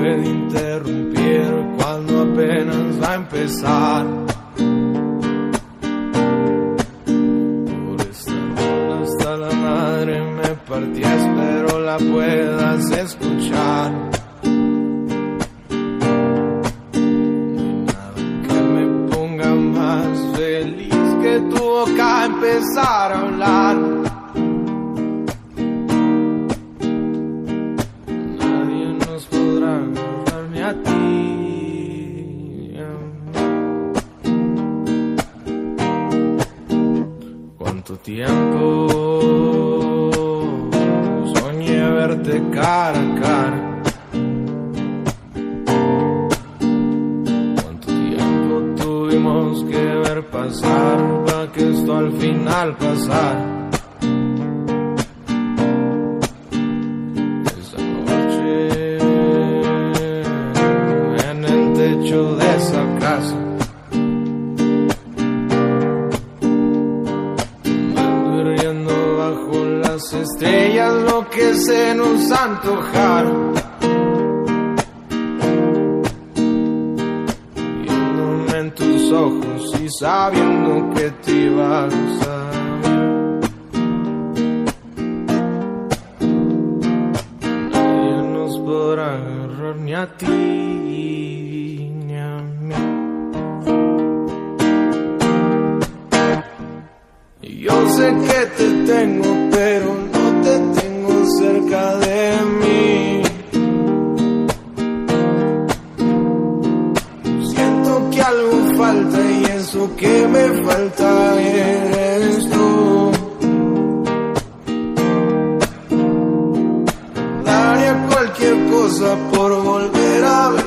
puede interrumpir cuando apenas va a empezar. Por esta hasta la madre me partí, espero la puedas escuchar. Feliz que tu boca empezar a hablar. Nadie nos podrá agarrar ni a ti. ¿Cuánto tiempo soñé verte cara a cara? Que ver pasar para que esto al final pasara. Esa noche en el techo de esa casa, riendo bajo las estrellas lo que se nos antojara. Tus ojos y sabiendo que te ibas a ver. Nadie nos podrá agarrar ni a ti ni a mí. Yo sé que te tengo, pero no te tengo cerca de mí. Que algo falta y eso que me falta eres tú. Daría cualquier cosa por volver a ver